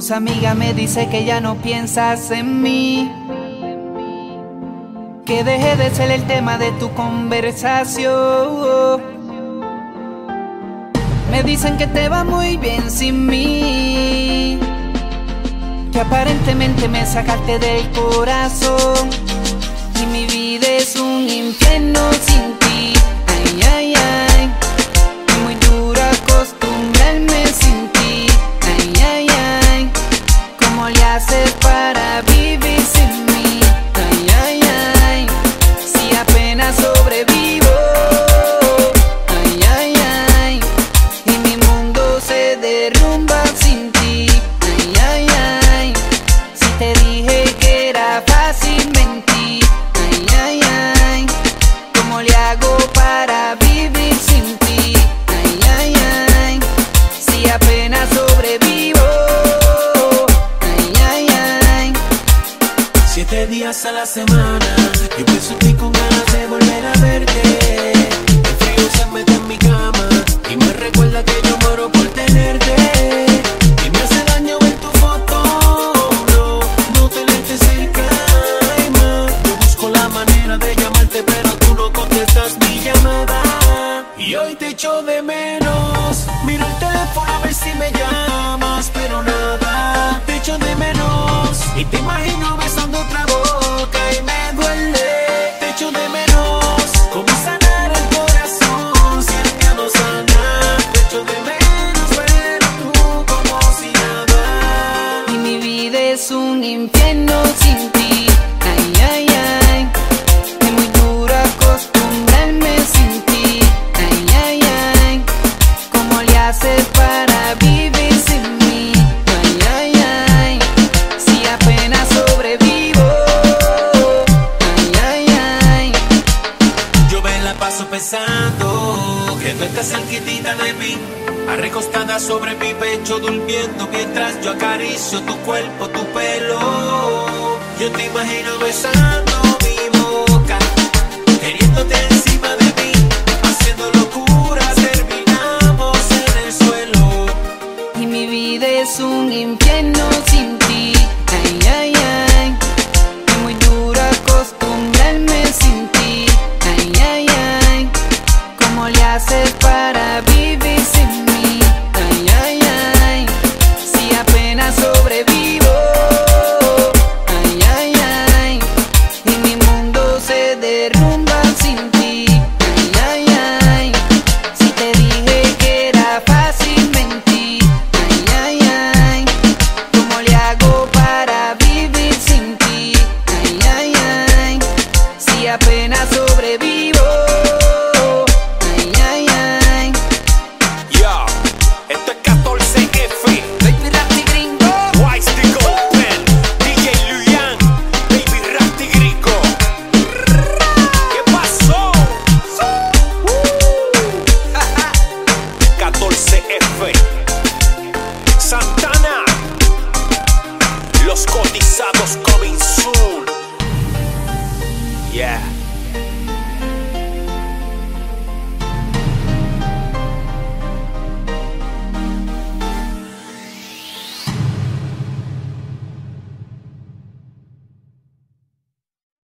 tus amigas me dicen que ya no piensas en mí, que dejé de ser el tema de tu conversación. Me dicen que te va muy bien sin mí, que aparentemente me sacaste del corazón, y mi vida es un infierno sin ti. Ay, ay, ay, es muy duro acostumbrarme sin ti. Ay, ay, ay, ¿cómo le haces para vivir sin mí? Ay, ay, ay, si apenas sobrevivo. Ay, ay, ay, y mi mundo se derrumba sin ti. Ay, ay, ay, si te dije que era fácil mentir. Ay, ay, ay, ¿cómo le hago para vivir sin ti? Ay, ay, ay, si apenas sobrevivo. Ay, ay, ay. 7 días a la semana, yo pienso en ti con ganas de volver a verte. El frío se mete en mi cama y me recuerda que yo muero por tenerte. Y me hace daño ver tu foto, no tenerte cerca. Ay, ma, yo busco la manera de llamarte, pero tú no contestas mi llamada. Y hoy te echo de menos, miro el teléfono a ver si me llamas, pero nada, te echo de menos. Y te imagino besando otra boca y me duele. Te echo de menos. ¿Cómo sanar el corazón si el que no sana? Te echo de menos, pero tú como si nada. Y mi vida es un infierno sin ti. Ay, ay, ay, es muy duro acostumbrarme sin ti. Ay, ay, ay, ¿cómo le haces para vivir sin mí? Ay, ay, ay, si apenas sobrevivo. Ay, ay, ay. Yo me la paso pensando que tú estás cerquitita de mí, recostada sobre mi pecho durmiendo, mientras yo acaricio tu cuerpo, tu pelo. Yo te imagino besando mi boca, queriéndote encima de mí, haciendo locuras, terminamos en el suelo. Y mi vida es un infierno sin ti. Ay, ay, ay, es muy duro acostumbrarme sin ti. Ay, ay, ay, ¿cómo le haces para vivir sin mí? Ay, ay, ay, si apenas sobrevivo. Ay, ay, ay, y mi mundo se derrumba sin ti. Ay, ay, ay, si te dije que era fácil mentir. Ay, ay, ay, ¿cómo le hago para vivir sin ti? Ay, ay, ay, si apenas sobrevivo. Ay, ay, ay. Yo, esto es 14F, Baby Rapti Gringo. Wise the Golden, DJ Luyan, Baby Rapti Gringo. ¿Qué pasó? 14F, Santana, los cotizados coming soon. Yeah.